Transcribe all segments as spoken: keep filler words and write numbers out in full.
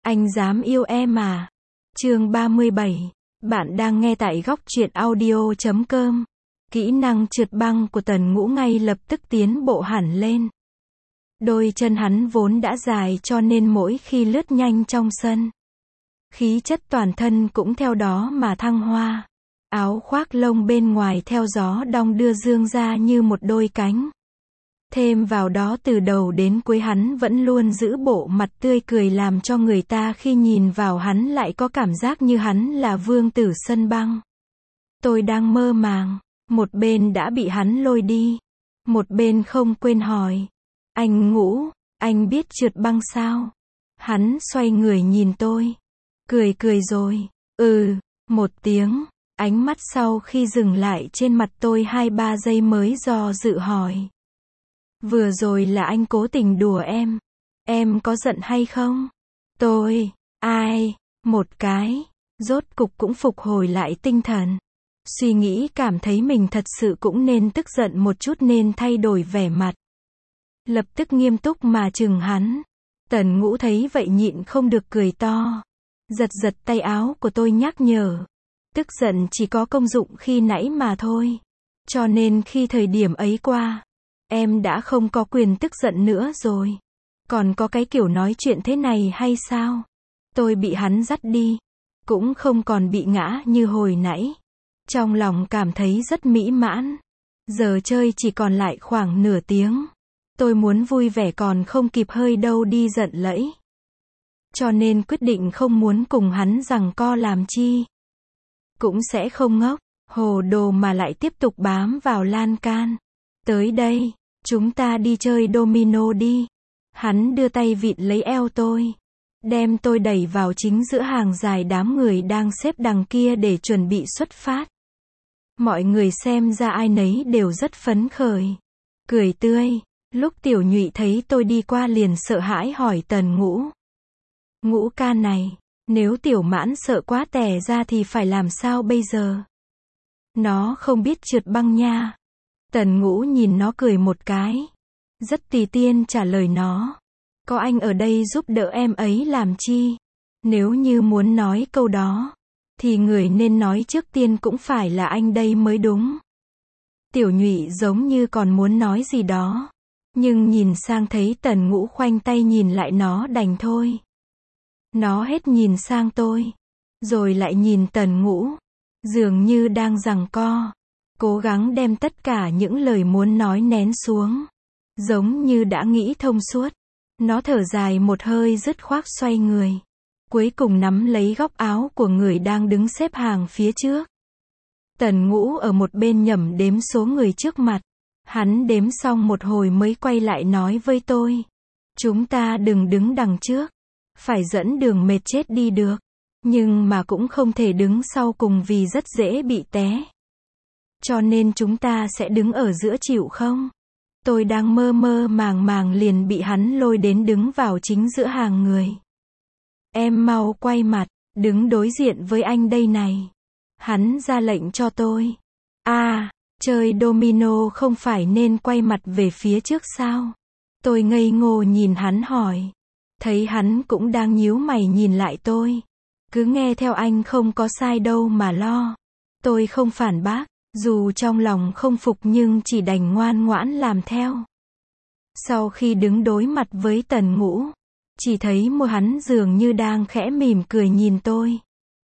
Anh dám yêu em à? Chương ba mươi bảy. Bạn đang nghe tại góc truyện audio chấm com. Kỹ năng trượt băng của Tần Ngũ ngay lập tức tiến bộ hẳn lên. Đôi chân hắn vốn đã dài cho nên mỗi khi lướt nhanh trong sân, khí chất toàn thân cũng theo đó mà thăng hoa. Áo khoác lông bên ngoài theo gió đong đưa dương ra như một đôi cánh. Thêm vào đó từ đầu đến cuối hắn vẫn luôn giữ bộ mặt tươi cười làm cho người ta khi nhìn vào hắn lại có cảm giác như hắn là vương tử sân băng. Tôi đang mơ màng, một bên đã bị hắn lôi đi, một bên không quên hỏi. Anh Ngũ, anh biết trượt băng sao? Hắn xoay người nhìn tôi, cười cười rồi, ừ, một tiếng, ánh mắt sau khi dừng lại trên mặt tôi hai ba giây mới do dự hỏi. Vừa rồi là anh cố tình đùa em. Em có giận hay không? Tôi, ai, một cái, rốt cục cũng phục hồi lại tinh thần. Suy nghĩ cảm thấy mình thật sự cũng nên tức giận một chút nên thay đổi vẻ mặt. Lập tức nghiêm túc mà chừng hắn. Tần Ngũ thấy vậy nhịn không được cười to. Giật giật tay áo của tôi nhắc nhở. Tức giận chỉ có công dụng khi nãy mà thôi. Cho nên khi thời điểm ấy qua, em đã không có quyền tức giận nữa rồi. Còn có cái kiểu nói chuyện thế này hay sao? Tôi bị hắn dắt đi, cũng không còn bị ngã như hồi nãy. Trong lòng cảm thấy rất mỹ mãn. Giờ chơi chỉ còn lại khoảng nửa tiếng. Tôi muốn vui vẻ còn không kịp hơi đâu đi giận lẫy. Cho nên quyết định không muốn cùng hắn giằng co làm chi. Cũng sẽ không ngốc, hồ đồ mà lại tiếp tục bám vào lan can. Tới đây, chúng ta đi chơi domino đi. Hắn đưa tay vịn lấy eo tôi, đem tôi đẩy vào chính giữa hàng dài đám người đang xếp đằng kia để chuẩn bị xuất phát. Mọi người xem ra ai nấy đều rất phấn khởi, cười tươi. Lúc Tiểu Nhụy thấy tôi đi qua liền sợ hãi hỏi Tần Ngũ. Ngũ ca này, nếu Tiểu Mãn sợ quá tè ra thì phải làm sao bây giờ? Nó không biết trượt băng nha. Tần Ngũ nhìn nó cười một cái. Rất tùy tiên trả lời nó. Có anh ở đây giúp đỡ em ấy làm chi? Nếu như muốn nói câu đó, thì người nên nói trước tiên cũng phải là anh đây mới đúng. Tiểu Nhụy giống như còn muốn nói gì đó. Nhưng nhìn sang thấy Tần Ngũ khoanh tay nhìn lại nó đành thôi. Nó hết nhìn sang tôi, rồi lại nhìn Tần Ngũ. Dường như đang giằng co, cố gắng đem tất cả những lời muốn nói nén xuống. Giống như đã nghĩ thông suốt. Nó thở dài một hơi dứt khoát xoay người. Cuối cùng nắm lấy góc áo của người đang đứng xếp hàng phía trước. Tần Ngũ ở một bên nhẩm đếm số người trước mặt. Hắn đếm xong một hồi mới quay lại nói với tôi. Chúng ta đừng đứng đằng trước. Phải dẫn đường mệt chết đi được. Nhưng mà cũng không thể đứng sau cùng vì rất dễ bị té. Cho nên chúng ta sẽ đứng ở giữa chịu không? Tôi đang mơ mơ màng màng liền bị hắn lôi đến đứng vào chính giữa hàng người. Em mau quay mặt, đứng đối diện với anh đây này. Hắn ra lệnh cho tôi. À, chơi domino không phải nên quay mặt về phía trước sao? Tôi ngây ngô nhìn hắn hỏi. Thấy hắn cũng đang nhíu mày nhìn lại tôi. Cứ nghe theo anh không có sai đâu mà lo. Tôi không phản bác, dù trong lòng không phục nhưng chỉ đành ngoan ngoãn làm theo. Sau khi đứng đối mặt với Tần Ngũ, chỉ thấy môi hắn dường như đang khẽ mỉm cười nhìn tôi.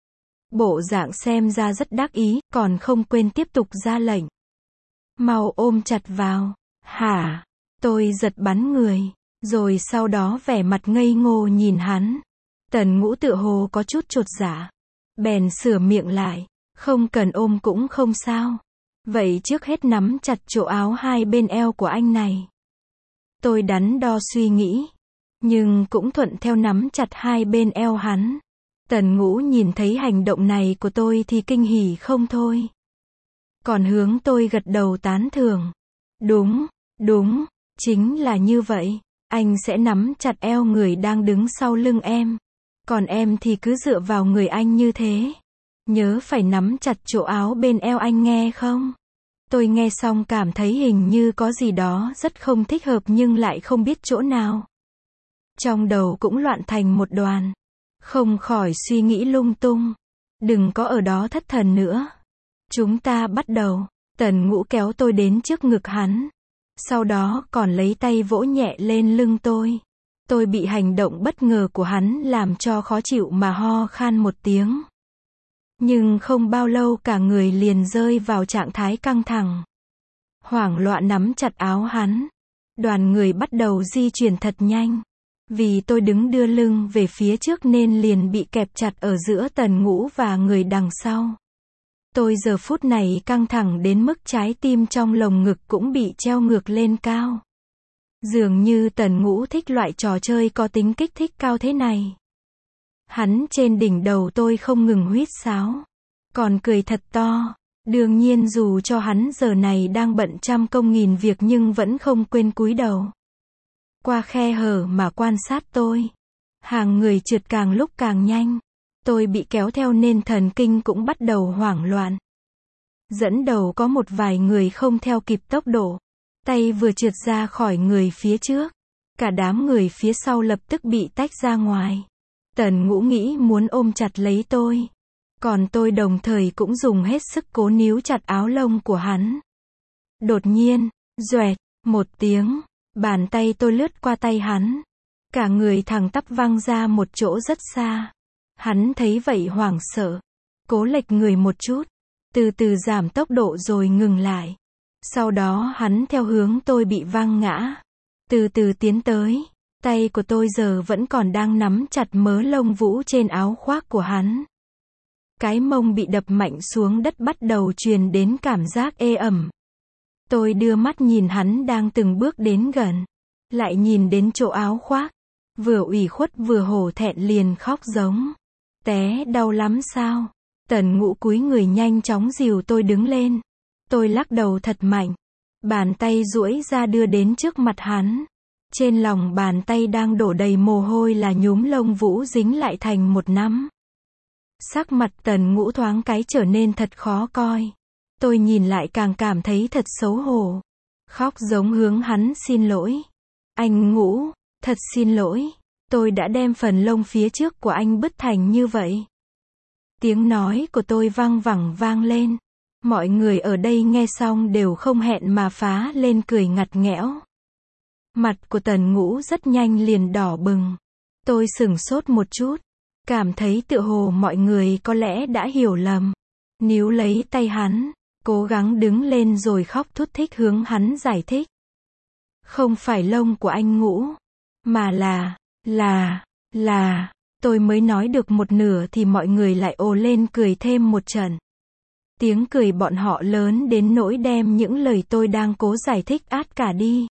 Bộ dạng xem ra rất đắc ý, còn không quên tiếp tục ra lệnh. Mau ôm chặt vào. Hả? Tôi giật bắn người, rồi sau đó vẻ mặt ngây ngô nhìn hắn. Tần Ngũ tựa hồ có chút chột dạ, bèn sửa miệng lại. Không cần ôm cũng không sao. Vậy trước hết nắm chặt chỗ áo hai bên eo của anh này. Tôi đắn đo suy nghĩ, nhưng cũng thuận theo nắm chặt hai bên eo hắn. Tần Ngũ nhìn thấy hành động này của tôi thì kinh hỉ không thôi. Còn hướng tôi gật đầu tán thưởng. Đúng, đúng, chính là như vậy. Anh sẽ nắm chặt eo người đang đứng sau lưng em. Còn em thì cứ dựa vào người anh như thế. Nhớ phải nắm chặt chỗ áo bên eo anh nghe không? Tôi nghe xong cảm thấy hình như có gì đó rất không thích hợp nhưng lại không biết chỗ nào. Trong đầu cũng loạn thành một đoàn. Không khỏi suy nghĩ lung tung. Đừng có ở đó thất thần nữa. Chúng ta bắt đầu. Tần Ngũ kéo tôi đến trước ngực hắn. Sau đó còn lấy tay vỗ nhẹ lên lưng tôi. Tôi bị hành động bất ngờ của hắn làm cho khó chịu mà ho khan một tiếng. Nhưng không bao lâu cả người liền rơi vào trạng thái căng thẳng. Hoảng loạn nắm chặt áo hắn. Đoàn người bắt đầu di chuyển thật nhanh. Vì tôi đứng đưa lưng về phía trước nên liền bị kẹp chặt ở giữa Tần Ngũ và người đằng sau. Tôi giờ phút này căng thẳng đến mức trái tim trong lồng ngực cũng bị treo ngược lên cao. Dường như Tần Ngũ thích loại trò chơi có tính kích thích cao thế này. Hắn trên đỉnh đầu tôi không ngừng huýt sáo. Còn cười thật to. Đương nhiên dù cho hắn giờ này đang bận trăm công nghìn việc nhưng vẫn không quên cúi đầu. Qua khe hở mà quan sát tôi. Hàng người trượt càng lúc càng nhanh. Tôi bị kéo theo nên thần kinh cũng bắt đầu hoảng loạn. Dẫn đầu có một vài người không theo kịp tốc độ. Tay vừa trượt ra khỏi người phía trước. Cả đám người phía sau lập tức bị tách ra ngoài. Tần Ngũ nghĩ muốn ôm chặt lấy tôi. Còn tôi đồng thời cũng dùng hết sức cố níu chặt áo lông của hắn. Đột nhiên, doẹt, một tiếng, bàn tay tôi lướt qua tay hắn. Cả người thẳng tắp văng ra một chỗ rất xa. Hắn thấy vậy hoảng sợ. Cố lệch người một chút. Từ từ giảm tốc độ rồi ngừng lại. Sau đó hắn theo hướng tôi bị văng ngã. Từ từ tiến tới. Tay của tôi giờ vẫn còn đang nắm chặt mớ lông vũ trên áo khoác của hắn. Cái mông bị đập mạnh xuống đất bắt đầu truyền đến cảm giác ê ẩm. Tôi đưa mắt nhìn hắn đang từng bước đến gần. Lại nhìn đến chỗ áo khoác. Vừa ủy khuất vừa hổ thẹn liền khóc giống. Té đau lắm sao? Tần Ngũ cúi người nhanh chóng dìu tôi đứng lên. Tôi lắc đầu thật mạnh. Bàn tay duỗi ra đưa đến trước mặt hắn. Trên lòng bàn tay đang đổ đầy mồ hôi là nhúm lông vũ dính lại thành một nắm. Sắc mặt Tần Ngũ thoáng cái trở nên thật khó coi. Tôi nhìn lại càng cảm thấy thật xấu hổ. Khóc giống hướng hắn xin lỗi. Anh Ngũ, thật xin lỗi. Tôi đã đem phần lông phía trước của anh bứt thành như vậy. Tiếng nói của tôi vang vẳng vang lên. Mọi người ở đây nghe xong đều không hẹn mà phá lên cười ngặt nghẽo. Mặt của Tần Ngũ rất nhanh liền đỏ bừng. Tôi sửng sốt một chút. Cảm thấy tựa hồ mọi người có lẽ đã hiểu lầm. Níu lấy tay hắn. Cố gắng đứng lên rồi khóc thút thít hướng hắn giải thích. Không phải lông của anh Ngũ. Mà là, là, là. Tôi mới nói được một nửa thì mọi người lại ồ lên cười thêm một trận. Tiếng cười bọn họ lớn đến nỗi đem những lời tôi đang cố giải thích át cả đi.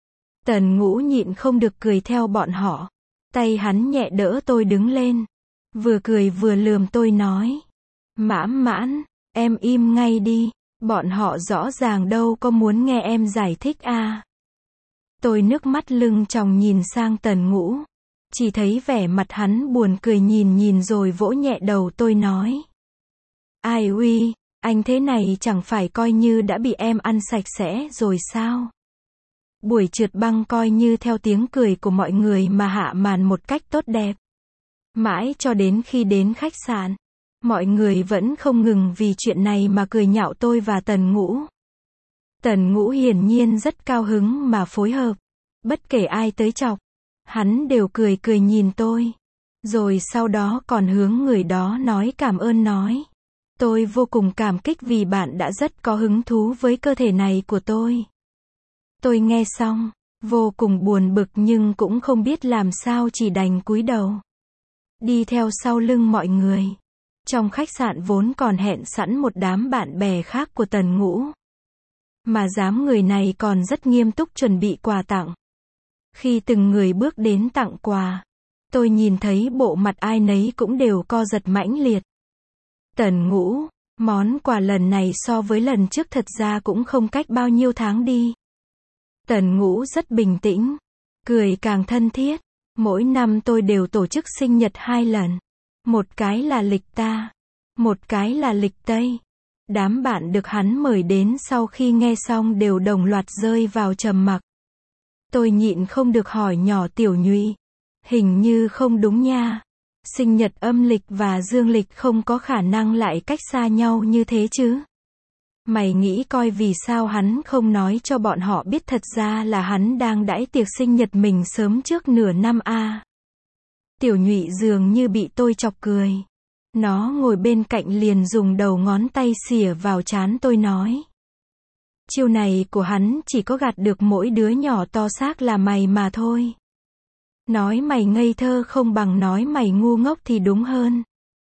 Tần Ngũ nhịn không được cười theo bọn họ. Tay hắn nhẹ đỡ tôi đứng lên. Vừa cười vừa lườm tôi nói. Mãn mãn, em im ngay đi. Bọn họ rõ ràng đâu có muốn nghe em giải thích à. Tôi nước mắt lưng tròng nhìn sang Tần Ngũ. Chỉ thấy vẻ mặt hắn buồn cười nhìn nhìn rồi vỗ nhẹ đầu tôi nói. Ai uy, anh thế này chẳng phải coi như đã bị em ăn sạch sẽ rồi sao? Buổi trượt băng coi như theo tiếng cười của mọi người mà hạ màn một cách tốt đẹp. Mãi cho đến khi đến khách sạn, mọi người vẫn không ngừng vì chuyện này mà cười nhạo tôi và Tần Ngũ. Tần Ngũ hiển nhiên rất cao hứng mà phối hợp. Bất kể ai tới chọc, hắn đều cười cười nhìn tôi. Rồi sau đó còn hướng người đó nói cảm ơn nói. Tôi vô cùng cảm kích vì bạn đã rất có hứng thú với cơ thể này của tôi. Tôi nghe xong, vô cùng buồn bực nhưng cũng không biết làm sao chỉ đành cúi đầu. Đi theo sau lưng mọi người. Trong khách sạn vốn còn hẹn sẵn một đám bạn bè khác của Tần Ngũ. Mà dám người này còn rất nghiêm túc chuẩn bị quà tặng. Khi từng người bước đến tặng quà, tôi nhìn thấy bộ mặt ai nấy cũng đều co giật mãnh liệt. Tần Ngũ, món quà lần này so với lần trước thật ra cũng không cách bao nhiêu tháng đi. Tần Ngũ rất bình tĩnh, cười càng thân thiết. Mỗi năm tôi đều tổ chức sinh nhật hai lần. Một cái là lịch ta, một cái là lịch Tây. Đám bạn được hắn mời đến sau khi nghe xong đều đồng loạt rơi vào trầm mặc. Tôi nhịn không được hỏi nhỏ Tiểu Nhụy. Hình như không đúng nha. Sinh nhật âm lịch và dương lịch không có khả năng lại cách xa nhau như thế chứ. Mày nghĩ coi vì sao hắn không nói cho bọn họ biết thật ra là hắn đang đãi tiệc sinh nhật mình sớm trước nửa năm a. Tiểu Nhụy dường như bị tôi chọc cười. Nó ngồi bên cạnh liền dùng đầu ngón tay xỉa vào trán tôi nói. Chiêu này của hắn chỉ có gạt được mỗi đứa nhỏ to xác là mày mà thôi. Nói mày ngây thơ không bằng nói mày ngu ngốc thì đúng hơn.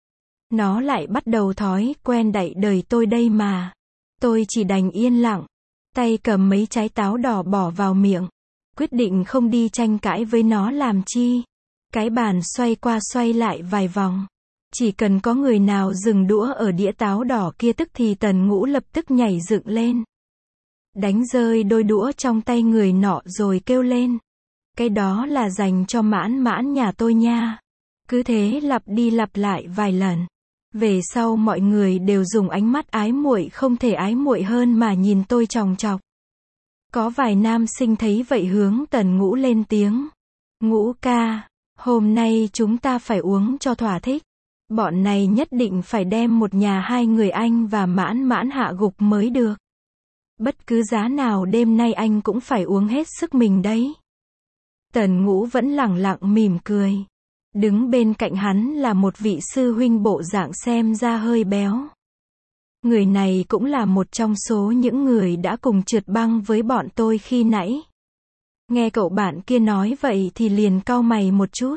Nó lại bắt đầu thói quen đậy đời tôi đây mà. Tôi chỉ đành yên lặng, tay cầm mấy trái táo đỏ bỏ vào miệng, quyết định không đi tranh cãi với nó làm chi. Cái bàn xoay qua xoay lại vài vòng. Chỉ cần có người nào dừng đũa ở đĩa táo đỏ kia tức thì Tần Ngũ lập tức nhảy dựng lên. Đánh rơi đôi đũa trong tay người nọ rồi kêu lên. Cái đó là dành cho Mãn Mãn nhà tôi nha. Cứ thế lặp đi lặp lại vài lần. Về sau mọi người đều dùng ánh mắt ái muội không thể ái muội hơn mà nhìn tôi chòng chọc. Có vài nam sinh thấy vậy hướng Tần Ngũ lên tiếng. Ngũ ca, hôm nay chúng ta phải uống cho thỏa thích. Bọn này nhất định phải đem một nhà hai người anh và Mãn Mãn hạ gục mới được. Bất cứ giá nào đêm nay anh cũng phải uống hết sức mình đấy. Tần Ngũ vẫn lẳng lặng mỉm cười. Đứng bên cạnh hắn là một vị sư huynh bộ dạng xem ra hơi béo. Người này cũng là một trong số những người đã cùng trượt băng với bọn tôi khi nãy. Nghe cậu bạn kia nói vậy thì liền cau mày một chút.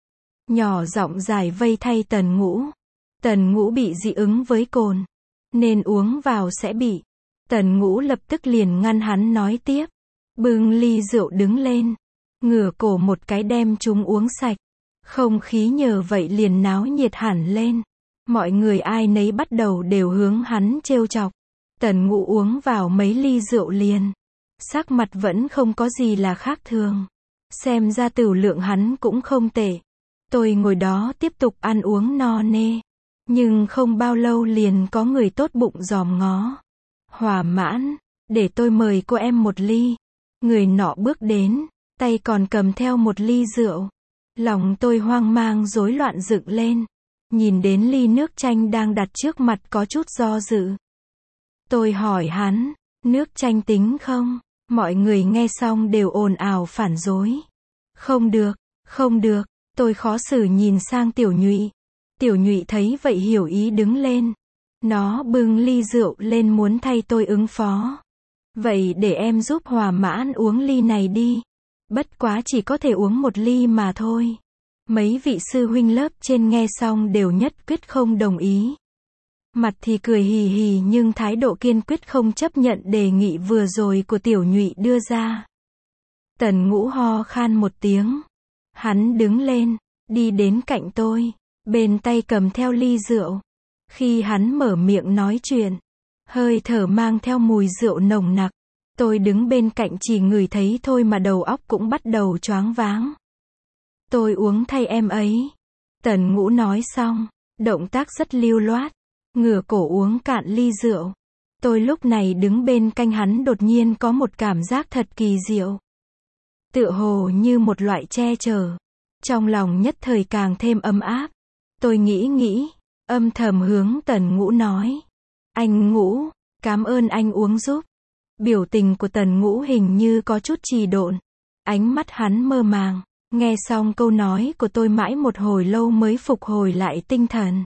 Nhỏ giọng giải vây thay Tần Ngũ. Tần Ngũ bị dị ứng với cồn, nên uống vào sẽ bị. Tần Ngũ lập tức liền ngăn hắn nói tiếp. Bưng ly rượu đứng lên, ngửa cổ một cái đem chúng uống sạch. Không khí nhờ vậy liền náo nhiệt hẳn lên. Mọi người ai nấy bắt đầu đều hướng hắn trêu chọc. Tần Ngũ uống vào mấy ly rượu liền. Sắc mặt vẫn không có gì là khác thường. Xem ra tửu lượng hắn cũng không tệ. Tôi ngồi đó tiếp tục ăn uống no nê. Nhưng không bao lâu liền có người tốt bụng dòm ngó. Hòa Mãn, để tôi mời cô em một ly. Người nọ bước đến, tay còn cầm theo một ly rượu. Lòng tôi hoang mang rối loạn dựng lên. Nhìn đến ly nước chanh đang đặt trước mặt có chút do dự. Tôi hỏi hắn, nước chanh tính không? Mọi người nghe xong đều ồn ào phản đối. Không được, không được, tôi khó xử nhìn sang Tiểu Nhụy. Tiểu Nhụy thấy vậy hiểu ý đứng lên. Nó bưng ly rượu lên muốn thay tôi ứng phó. Vậy để em giúp Hòa Mãn uống ly này đi. Bất quá chỉ có thể uống một ly mà thôi. Mấy vị sư huynh lớp trên nghe xong đều nhất quyết không đồng ý. Mặt thì cười hì hì nhưng thái độ kiên quyết không chấp nhận đề nghị vừa rồi của Tiểu Nhụy đưa ra. Tần Ngũ ho khan một tiếng. Hắn đứng lên, đi đến cạnh tôi, bên tay cầm theo ly rượu. Khi hắn mở miệng nói chuyện, hơi thở mang theo mùi rượu nồng nặc. Tôi đứng bên cạnh chỉ ngửi thấy thôi mà đầu óc cũng bắt đầu choáng váng. Tôi uống thay em ấy. Tần Ngũ nói xong, động tác rất lưu loát, ngửa cổ uống cạn ly rượu. Tôi lúc này đứng bên cạnh hắn đột nhiên có một cảm giác thật kỳ diệu. Tựa hồ như một loại che chở. Trong lòng nhất thời càng thêm ấm áp. Tôi nghĩ nghĩ, âm thầm hướng Tần Ngũ nói. Anh Ngũ, cảm ơn anh uống giúp. Biểu tình của Tần Ngũ hình như có chút trì độn. Ánh mắt hắn mơ màng. Nghe xong câu nói của tôi mãi một hồi lâu mới phục hồi lại tinh thần.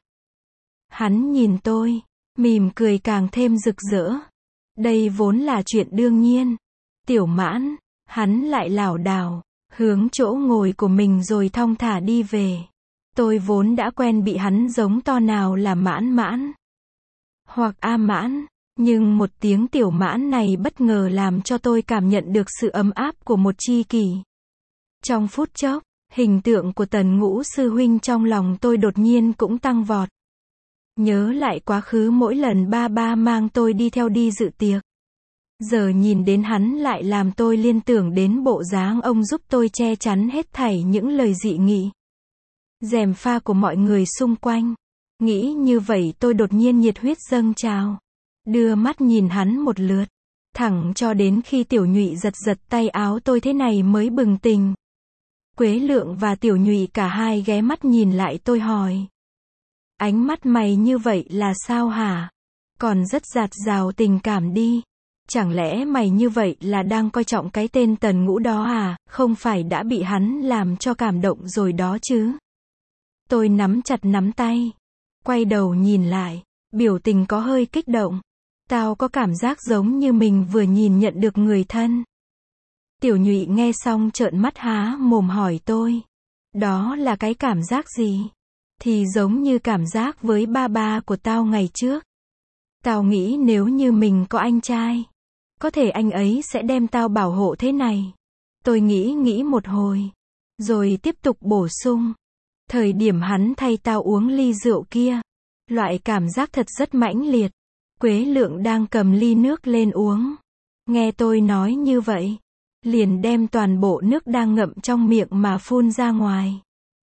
Hắn nhìn tôi, mỉm cười càng thêm rực rỡ. Đây vốn là chuyện đương nhiên. Tiểu Mãn, hắn lại lảo đảo, hướng chỗ ngồi của mình rồi thong thả đi về. Tôi vốn đã quen bị hắn giống to nào là Mãn Mãn, hoặc A Mãn, nhưng một tiếng Tiểu Mãn này bất ngờ làm cho tôi cảm nhận được sự ấm áp của một tri kỷ. Trong phút chốc, hình tượng của Tần Ngũ sư huynh trong lòng tôi đột nhiên cũng tăng vọt. Nhớ lại quá khứ mỗi lần ba ba mang tôi đi theo đi dự tiệc. Giờ nhìn đến hắn lại làm tôi liên tưởng đến bộ dáng ông giúp tôi che chắn hết thảy những lời dị nghị, gièm pha của mọi người xung quanh. Nghĩ như vậy tôi đột nhiên nhiệt huyết dâng trào. Đưa mắt nhìn hắn một lượt. Thẳng cho đến khi Tiểu Nhụy giật giật tay áo tôi thế này mới bừng tỉnh. Quế Lượng và Tiểu Nhụy cả hai ghé mắt nhìn lại tôi hỏi. Ánh mắt mày như vậy là sao hả? Còn rất dạt dào tình cảm đi. Chẳng lẽ mày như vậy là đang coi trọng cái tên Tần Ngũ đó à, không phải đã bị hắn làm cho cảm động rồi đó chứ? Tôi nắm chặt nắm tay. Quay đầu nhìn lại, biểu tình có hơi kích động. Tao có cảm giác giống như mình vừa nhìn nhận được người thân. Tiểu Nhụy nghe xong trợn mắt há mồm hỏi tôi. Đó là cái cảm giác gì? Thì giống như cảm giác với ba ba của tao ngày trước. Tao nghĩ nếu như mình có anh trai, có thể anh ấy sẽ đem tao bảo hộ thế này. Tôi nghĩ nghĩ một hồi, rồi tiếp tục bổ sung. Thời điểm hắn thay tao uống ly rượu kia, loại cảm giác thật rất mãnh liệt. Quế Lượng đang cầm ly nước lên uống. Nghe tôi nói như vậy, liền đem toàn bộ nước đang ngậm trong miệng mà phun ra ngoài.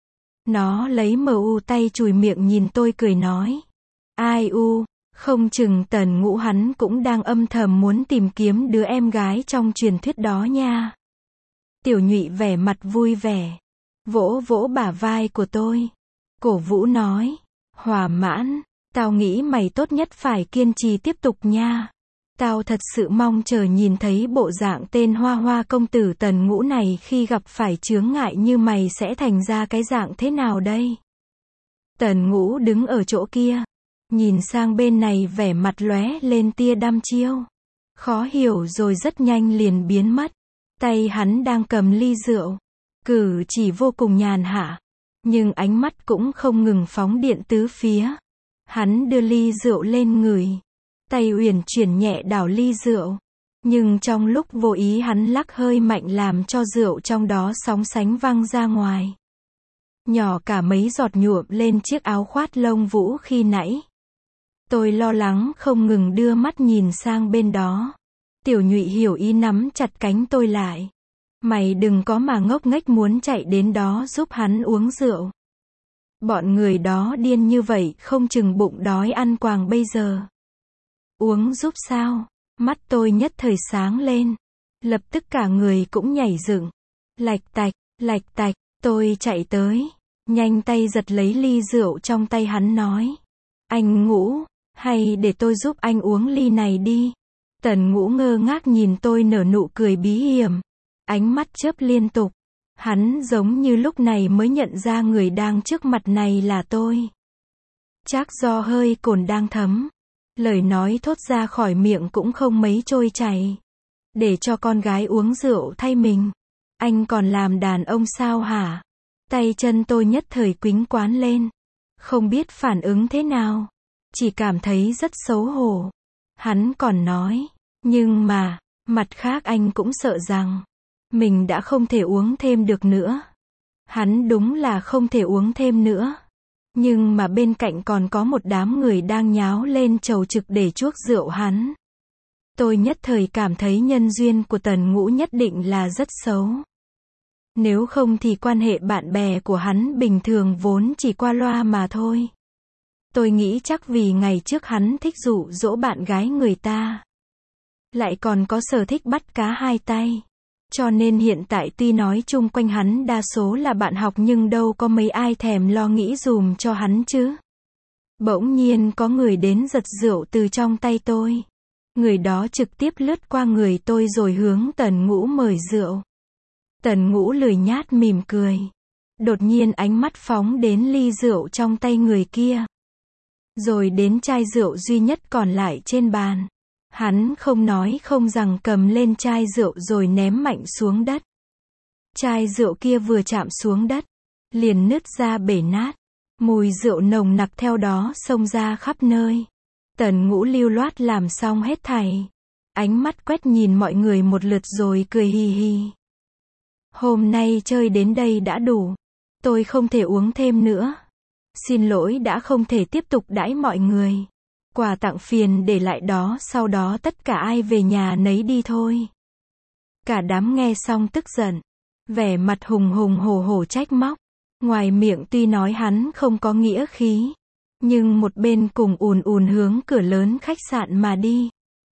Nó lấy mờ u tay chùi miệng nhìn tôi cười nói. Ai u, không chừng Tần Ngũ hắn cũng đang âm thầm muốn tìm kiếm đứa em gái trong truyền thuyết đó nha. Tiểu Nhụy vẻ mặt vui vẻ, vỗ vỗ bả vai của tôi, cổ vũ nói. Hòa mãn, tao nghĩ mày tốt nhất phải kiên trì tiếp tục nha. Tao thật sự mong chờ nhìn thấy bộ dạng tên hoa hoa công tử Tần Ngũ này khi gặp phải chướng ngại như mày sẽ thành ra cái dạng thế nào đây. Tần Ngũ đứng ở chỗ kia, nhìn sang bên này vẻ mặt lóe lên tia đăm chiêu. Khó hiểu rồi rất nhanh liền biến mất. Tay hắn đang cầm ly rượu, cử chỉ vô cùng nhàn hạ, nhưng ánh mắt cũng không ngừng phóng điện tứ phía. Hắn đưa ly rượu lên ngửi, tay uyển chuyển nhẹ đảo ly rượu, nhưng trong lúc vô ý hắn lắc hơi mạnh làm cho rượu trong đó sóng sánh văng ra ngoài. Nhỏ cả mấy giọt nhuộm lên chiếc áo khoác lông vũ khi nãy. Tôi lo lắng không ngừng đưa mắt nhìn sang bên đó. Tiểu Nhụy hiểu ý nắm chặt cánh tôi lại. Mày đừng có mà ngốc nghếch muốn chạy đến đó giúp hắn uống rượu. Bọn người đó điên như vậy không chừng bụng đói ăn quàng bây giờ. Uống giúp sao? Mắt tôi nhất thời sáng lên. Lập tức cả người cũng nhảy dựng. Lạch tạch, lạch tạch, tôi chạy tới. Nhanh tay giật lấy ly rượu trong tay hắn nói. Anh Ngũ, hay để tôi giúp anh uống ly này đi. Tần Ngũ ngơ ngác nhìn tôi nở nụ cười bí hiểm. Ánh mắt chớp liên tục. Hắn giống như lúc này mới nhận ra người đang trước mặt này là tôi. Chắc do hơi cồn đang thấm. Lời nói thốt ra khỏi miệng cũng không mấy trôi chảy. Để cho con gái uống rượu thay mình. Anh còn làm đàn ông sao hả? Tay chân tôi nhất thời quýnh quán lên. Không biết phản ứng thế nào. Chỉ cảm thấy rất xấu hổ. Hắn còn nói. Nhưng mà, mặt khác anh cũng sợ rằng mình đã không thể uống thêm được nữa. Hắn đúng là không thể uống thêm nữa. Nhưng mà bên cạnh còn có một đám người đang nháo lên chầu trực để chuốc rượu hắn. Tôi nhất thời cảm thấy nhân duyên của Tần Ngũ nhất định là rất xấu. Nếu không thì quan hệ bạn bè của hắn bình thường vốn chỉ qua loa mà thôi. Tôi nghĩ chắc vì ngày trước hắn thích dụ dỗ bạn gái người ta. Lại còn có sở thích bắt cá hai tay. Cho nên hiện tại tuy nói chung quanh hắn đa số là bạn học nhưng đâu có mấy ai thèm lo nghĩ dùm cho hắn chứ. Bỗng nhiên có người đến giật rượu từ trong tay tôi. Người đó trực tiếp lướt qua người tôi rồi hướng Tần Ngũ mời rượu. Tần Ngũ lười nhát mỉm cười. Đột nhiên ánh mắt phóng đến ly rượu trong tay người kia. Rồi đến chai rượu duy nhất còn lại trên bàn. Hắn không nói không rằng cầm lên chai rượu rồi ném mạnh xuống đất. Chai rượu kia vừa chạm xuống đất, liền nứt ra bể nát. Mùi rượu nồng nặc theo đó xông ra khắp nơi. Tần Ngũ lưu loát làm xong hết thảy. Ánh mắt quét nhìn mọi người một lượt rồi cười hì hì. Hôm nay chơi đến đây đã đủ. Tôi không thể uống thêm nữa. Xin lỗi đã không thể tiếp tục đãi mọi người. Quà tặng phiền để lại đó, sau đó tất cả ai về nhà nấy đi thôi. Cả đám nghe xong tức giận. Vẻ mặt hùng hùng hổ hổ trách móc. Ngoài miệng tuy nói hắn không có nghĩa khí. Nhưng một bên cùng ùn ùn hướng cửa lớn khách sạn mà đi.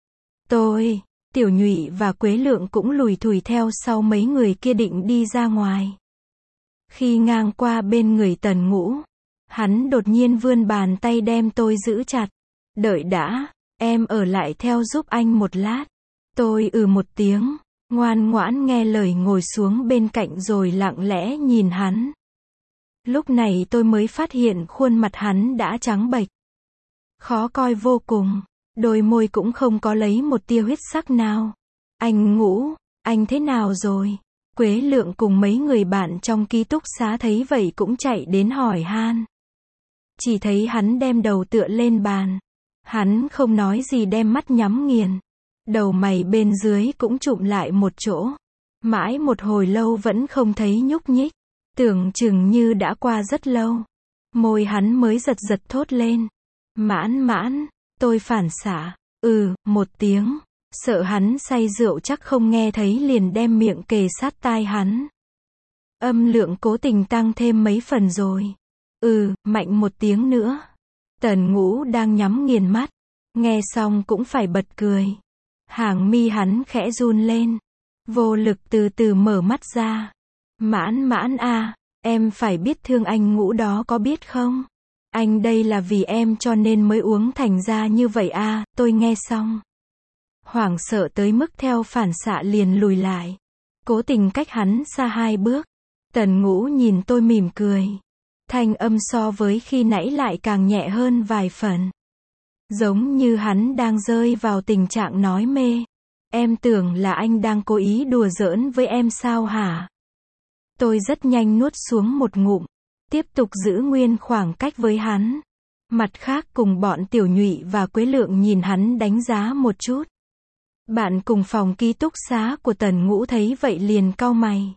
Tôi, Tiểu Nhụy và Quế Lượng cũng lùi thủi theo sau mấy người kia định đi ra ngoài. Khi ngang qua bên người Tần Ngũ, hắn đột nhiên vươn bàn tay đem tôi giữ chặt. Đợi đã, em ở lại theo giúp anh một lát. Tôi ừ một tiếng, ngoan ngoãn nghe lời ngồi xuống bên cạnh rồi lặng lẽ nhìn hắn. Lúc này tôi mới phát hiện khuôn mặt hắn đã trắng bệch. Khó coi vô cùng, đôi môi cũng không có lấy một tia huyết sắc nào. Anh Ngũ, anh thế nào rồi? Quế Lượng cùng mấy người bạn trong ký túc xá thấy vậy cũng chạy đến hỏi han. Chỉ thấy hắn đem đầu tựa lên bàn. Hắn không nói gì đem mắt nhắm nghiền. Đầu mày bên dưới cũng chụm lại một chỗ. Mãi một hồi lâu vẫn không thấy nhúc nhích. Tưởng chừng như đã qua rất lâu. Môi hắn mới giật giật thốt lên. Mãn mãn, tôi phản xạ. Ừ, một tiếng. Sợ hắn say rượu chắc không nghe thấy liền đem miệng kề sát tai hắn. Âm lượng cố tình tăng thêm mấy phần rồi. Ừ, mạnh một tiếng nữa. Tần Ngũ đang nhắm nghiền mắt. Nghe xong cũng phải bật cười. Hàng mi hắn khẽ run lên. Vô lực từ từ mở mắt ra. Mãn mãn à, em phải biết thương anh Ngũ đó có biết không? Anh đây là vì em cho nên mới uống thành ra như vậy à, tôi nghe xong. Hoảng sợ tới mức theo phản xạ liền lùi lại. Cố tình cách hắn xa hai bước. Tần Ngũ nhìn tôi mỉm cười. Thanh âm so với khi nãy lại càng nhẹ hơn vài phần. Giống như hắn đang rơi vào tình trạng nói mê. Em tưởng là anh đang cố ý đùa giỡn với em sao hả? Tôi rất nhanh nuốt xuống một ngụm. Tiếp tục giữ nguyên khoảng cách với hắn. Mặt khác cùng bọn Tiểu Nhụy và Quế Lượng nhìn hắn đánh giá một chút. Bạn cùng phòng ký túc xá của Tần Ngũ thấy vậy liền cau mày.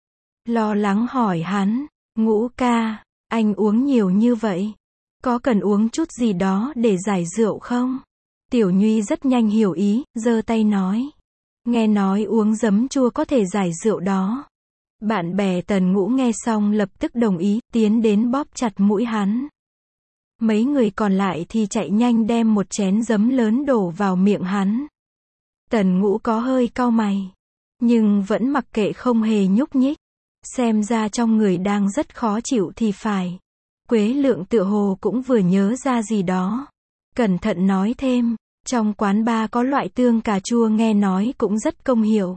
Lo lắng hỏi hắn, Ngũ ca, anh uống nhiều như vậy. Có cần uống chút gì đó để giải rượu không? Tiểu Nhuy rất nhanh hiểu ý, giơ tay nói. Nghe nói uống giấm chua có thể giải rượu đó. Bạn bè Tần Ngũ nghe xong lập tức đồng ý, tiến đến bóp chặt mũi hắn. Mấy người còn lại thì chạy nhanh đem một chén giấm lớn đổ vào miệng hắn. Tần Ngũ có hơi cau mày, nhưng vẫn mặc kệ không hề nhúc nhích. Xem ra trong người đang rất khó chịu thì phải. Quế Lượng tựa hồ cũng vừa nhớ ra gì đó. Cẩn thận nói thêm, trong quán bar có loại tương cà chua nghe nói cũng rất công hiệu.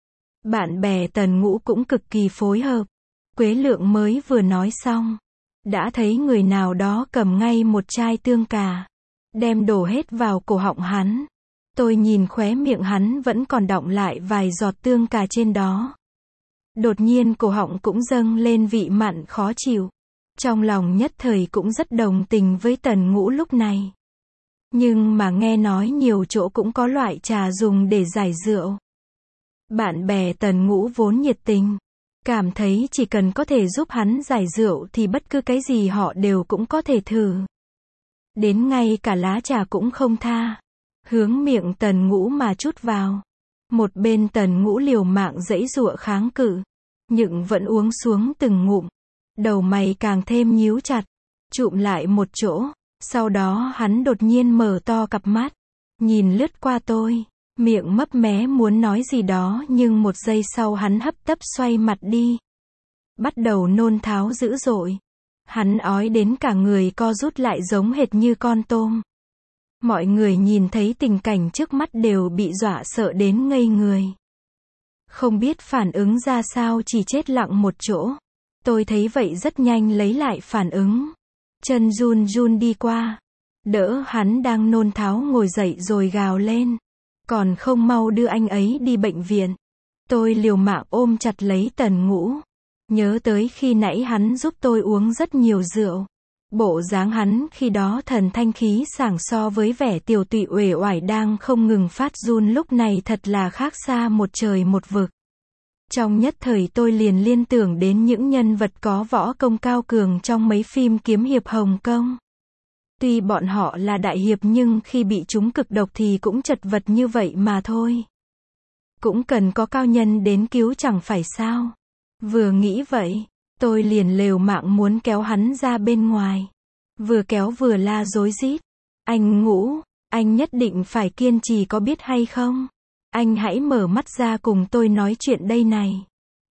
Bạn bè Tần Ngũ cũng cực kỳ phối hợp. Quế Lượng mới vừa nói xong, đã thấy người nào đó cầm ngay một chai tương cà, đem đổ hết vào cổ họng hắn. Tôi nhìn khóe miệng hắn vẫn còn đọng lại vài giọt tương cà trên đó. Đột nhiên cổ họng cũng dâng lên vị mặn khó chịu. Trong lòng nhất thời cũng rất đồng tình với Tần Ngũ lúc này. Nhưng mà nghe nói nhiều chỗ cũng có loại trà dùng để giải rượu. Bạn bè Tần Ngũ vốn nhiệt tình, cảm thấy chỉ cần có thể giúp hắn giải rượu thì bất cứ cái gì họ đều cũng có thể thử. Đến ngay cả lá trà cũng không tha. Hướng miệng Tần Ngũ mà chút vào. Một bên Tần Ngũ liều mạng giãy giụa kháng cự, nhưng vẫn uống xuống từng ngụm. Đầu mày càng thêm nhíu chặt, chụm lại một chỗ. Sau đó hắn đột nhiên mở to cặp mắt, nhìn lướt qua tôi, miệng mấp mé muốn nói gì đó nhưng một giây sau hắn hấp tấp xoay mặt đi. Bắt đầu nôn tháo dữ dội. Hắn ói đến cả người co rút lại giống hệt như con tôm. Mọi người nhìn thấy tình cảnh trước mắt đều bị dọa sợ đến ngây người. Không biết phản ứng ra sao, chỉ chết lặng một chỗ. Tôi thấy vậy rất nhanh lấy lại phản ứng. Chân run run đi qua. Đỡ hắn đang nôn tháo ngồi dậy rồi gào lên. Còn không mau đưa anh ấy đi bệnh viện. Tôi liều mạng ôm chặt lấy Tần Ngũ. Nhớ tới khi nãy hắn giúp tôi uống rất nhiều rượu. Bộ dáng hắn khi đó thần thanh khí sảng so với vẻ tiều tụy uể oải đang không ngừng phát run lúc này thật là khác xa một trời một vực. Trong nhất thời tôi liền liên tưởng đến những nhân vật có võ công cao cường trong mấy phim kiếm hiệp Hồng Kông. Tuy bọn họ là đại hiệp nhưng khi bị trúng cực độc thì cũng chật vật như vậy mà thôi. Cũng cần có cao nhân đến cứu chẳng phải sao. Vừa nghĩ vậy, tôi liền liều mạng muốn kéo hắn ra bên ngoài. Vừa kéo vừa la rối rít. Anh Ngũ, anh nhất định phải kiên trì có biết hay không? Anh hãy mở mắt ra cùng tôi nói chuyện đây này.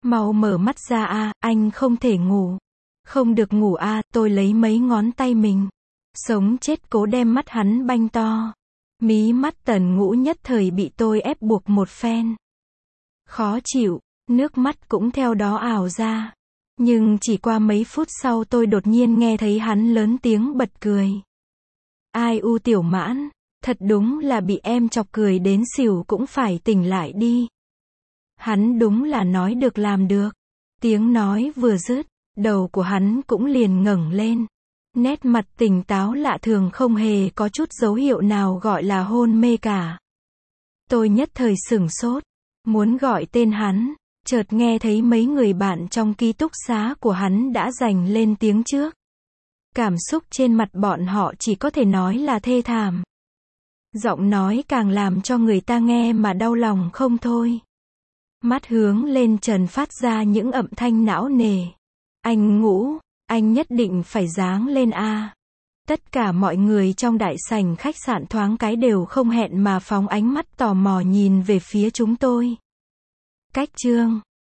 Mau mở mắt ra a, anh không thể ngủ. Không được ngủ a, tôi lấy mấy ngón tay mình. Sống chết cố đem mắt hắn banh to. Mí mắt Tần Ngũ nhất thời bị tôi ép buộc một phen. Khó chịu, nước mắt cũng theo đó ào ra. Nhưng chỉ qua mấy phút sau tôi đột nhiên nghe thấy hắn lớn tiếng bật cười. Ai u Tiểu Mãn, thật đúng là bị em chọc cười đến xỉu cũng phải tỉnh lại đi. Hắn đúng là nói được làm được. Tiếng nói vừa dứt, đầu của hắn cũng liền ngẩng lên. Nét mặt tỉnh táo lạ thường không hề có chút dấu hiệu nào gọi là hôn mê cả. Tôi nhất thời sửng sốt, muốn gọi tên hắn, chợt nghe thấy mấy người bạn trong ký túc xá của hắn đã giành lên tiếng trước. Cảm xúc trên mặt bọn họ chỉ có thể nói là thê thảm. Giọng nói càng làm cho người ta nghe mà đau lòng không thôi. Mắt hướng lên trần phát ra những âm thanh não nề. Anh Ngũ, anh nhất định phải giáng lên a. Tất cả mọi người trong đại sảnh khách sạn thoáng cái đều không hẹn mà phóng ánh mắt tò mò nhìn về phía chúng tôi. Cách chương